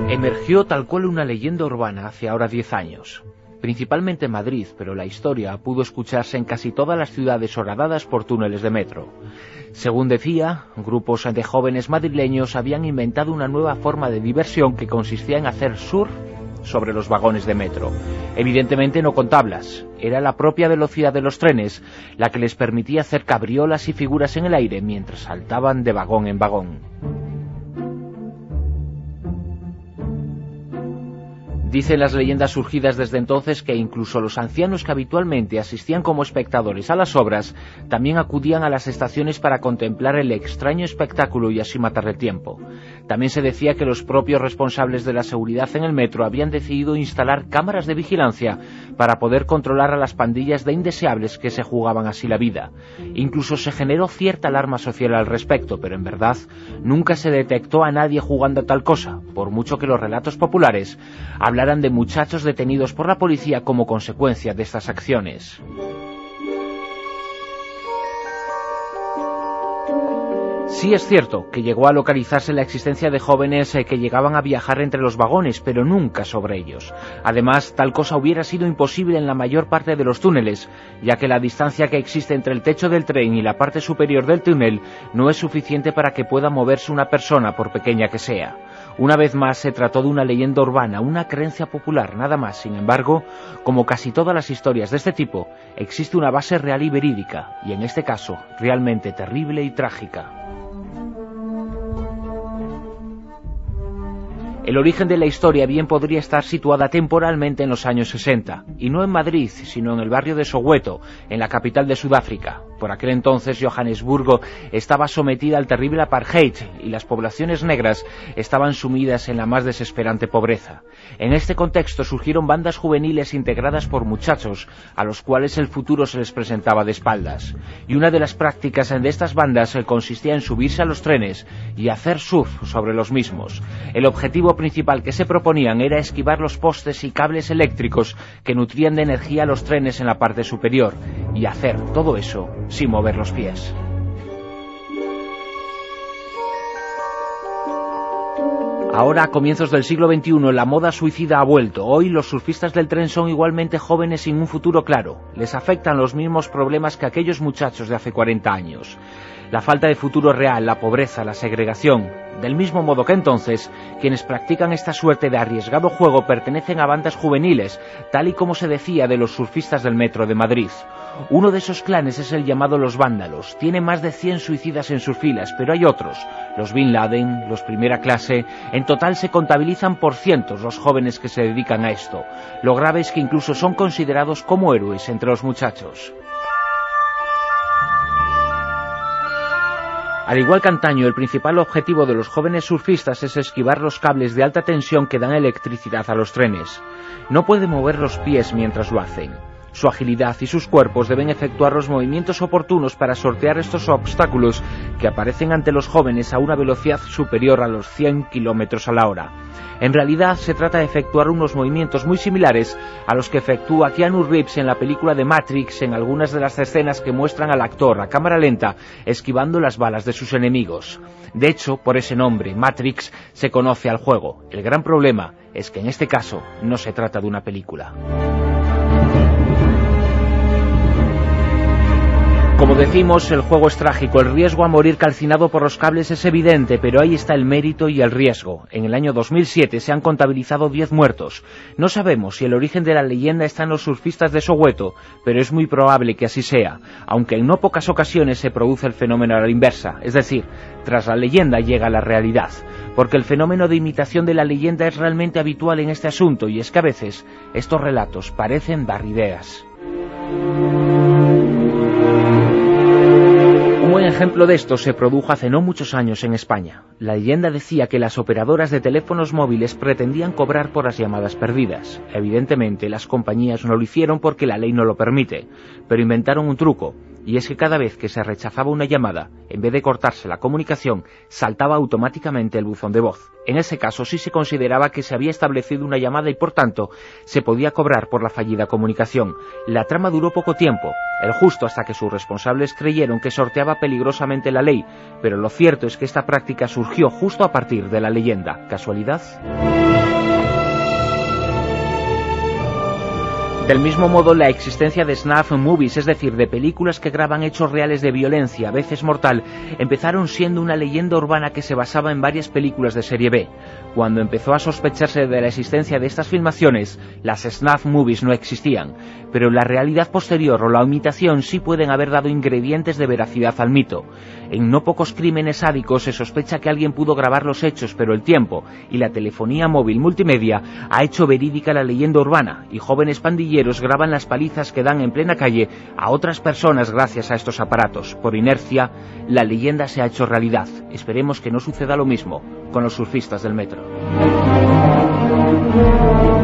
Emergió tal cual una leyenda urbana hace ahora 10 años. Principalmente en Madrid, pero la historia pudo escucharse en casi todas las ciudades horadadas por túneles de metro. Según decía, grupos de jóvenes madrileños habían inventado una nueva forma de diversión que consistía en hacer surf sobre los vagones de metro. Evidentemente no con tablas, era la propia velocidad de los trenes la que les permitía hacer cabriolas y figuras en el aire mientras saltaban de vagón en vagón. Dicen las leyendas surgidas desde entonces que incluso los ancianos que habitualmente asistían como espectadores a las obras también acudían a las estaciones para contemplar el extraño espectáculo y así matar el tiempo. También se decía que los propios responsables de la seguridad en el metro habían decidido instalar cámaras de vigilancia para poder controlar a las pandillas de indeseables que se jugaban así la vida. Incluso se generó cierta alarma social al respecto, pero en verdad nunca se detectó a nadie jugando a tal cosa, por mucho que los relatos populares hablaran de muchachos detenidos por la policía como consecuencia de estas acciones. Sí es cierto que llegó a localizarse la existencia de jóvenes que llegaban a viajar entre los vagones, pero nunca sobre ellos. Además, tal cosa hubiera sido imposible en la mayor parte de los túneles, ya que la distancia que existe entre el techo del tren y la parte superior del túnel no es suficiente para que pueda moverse una persona, por pequeña que sea. Una vez más se trató de una leyenda urbana, una creencia popular, nada más. Sin embargo, como casi todas las historias de este tipo, existe una base real y verídica, y en este caso, realmente terrible y trágica. El origen de la historia bien podría estar situada temporalmente en los años 60, y no en Madrid, sino en el barrio de Soweto, en la capital de Sudáfrica. Por aquel entonces Johannesburgo estaba sometida al terrible apartheid y las poblaciones negras estaban sumidas en la más desesperante pobreza. En este contexto surgieron bandas juveniles integradas por muchachos a los cuales el futuro se les presentaba de espaldas. Y una de las prácticas de estas bandas consistía en subirse a los trenes y hacer surf sobre los mismos. El objetivo principal que se proponían era esquivar los postes y cables eléctricos que nutrían de energía a los trenes en la parte superior, y hacer todo eso sin mover los pies. Ahora, a comienzos del siglo XXI, la moda suicida ha vuelto. Hoy los surfistas del tren son igualmente jóvenes sin un futuro claro. Les afectan los mismos problemas que aquellos muchachos de hace 40 años. La falta de futuro real, la pobreza, la segregación. Del mismo modo que entonces, quienes practican esta suerte de arriesgado juego pertenecen a bandas juveniles, tal y como se decía de los surfistas del metro de Madrid. Uno de esos clanes es el llamado Los Vándalos. Tiene más de 100 suicidas en sus filas, pero hay otros, los Bin Laden, los Primera Clase. En total se contabilizan por cientos los jóvenes que se dedican a esto. Lo grave es que incluso son considerados como héroes entre los muchachos. Al igual que antaño, el principal objetivo de los jóvenes surfistas es esquivar los cables de alta tensión que dan electricidad a los trenes. No pueden mover los pies mientras lo hacen. Su agilidad y sus cuerpos deben efectuar los movimientos oportunos para sortear estos obstáculos que aparecen ante los jóvenes a una velocidad superior a los 100 km a la hora. En realidad se trata de efectuar unos movimientos muy similares a los que efectúa Keanu Reeves en la película de Matrix, en algunas de las escenas que muestran al actor a cámara lenta esquivando las balas de sus enemigos. De hecho, por ese nombre, Matrix, se conoce al juego. El gran problema es que en este caso no se trata de una película. Como decimos, el juego es trágico, el riesgo a morir calcinado por los cables es evidente, pero ahí está el mérito y el riesgo. En el año 2007 se han contabilizado 10 muertos. No sabemos si el origen de la leyenda está en los surfistas de Soweto, pero es muy probable que así sea, aunque en no pocas ocasiones se produce el fenómeno a la inversa, es decir, tras la leyenda llega la realidad, porque el fenómeno de imitación de la leyenda es realmente habitual en este asunto, y es que a veces estos relatos parecen dar ideas. Un buen ejemplo de esto se produjo hace no muchos años en España. La leyenda decía que las operadoras de teléfonos móviles pretendían cobrar por las llamadas perdidas. Evidentemente, las compañías no lo hicieron porque la ley no lo permite, pero inventaron un truco, y es que cada vez que se rechazaba una llamada, en vez de cortarse la comunicación, saltaba automáticamente el buzón de voz. En ese caso sí se consideraba que se había establecido una llamada y por tanto se podía cobrar por la fallida comunicación. La trama duró poco tiempo, el justo hasta que sus responsables creyeron que sorteaba peligrosamente la ley, pero lo cierto es que esta práctica surgió justo a partir de la leyenda. ¿Casualidad? Del mismo modo, la existencia de snuff movies, es decir, de películas que graban hechos reales de violencia, a veces mortal, empezaron siendo una leyenda urbana que se basaba en varias películas de serie B. Cuando empezó a sospecharse de la existencia de estas filmaciones, las snuff movies no existían, pero la realidad posterior o la imitación sí pueden haber dado ingredientes de veracidad al mito. En no pocos crímenes sádicos se sospecha que alguien pudo grabar los hechos, pero el tiempo y la telefonía móvil multimedia ha hecho verídica la leyenda urbana, y jóvenes pandilleros graban las palizas que dan en plena calle a otras personas gracias a estos aparatos. Por inercia, la leyenda se ha hecho realidad. Esperemos que no suceda lo mismo con los surfistas del metro.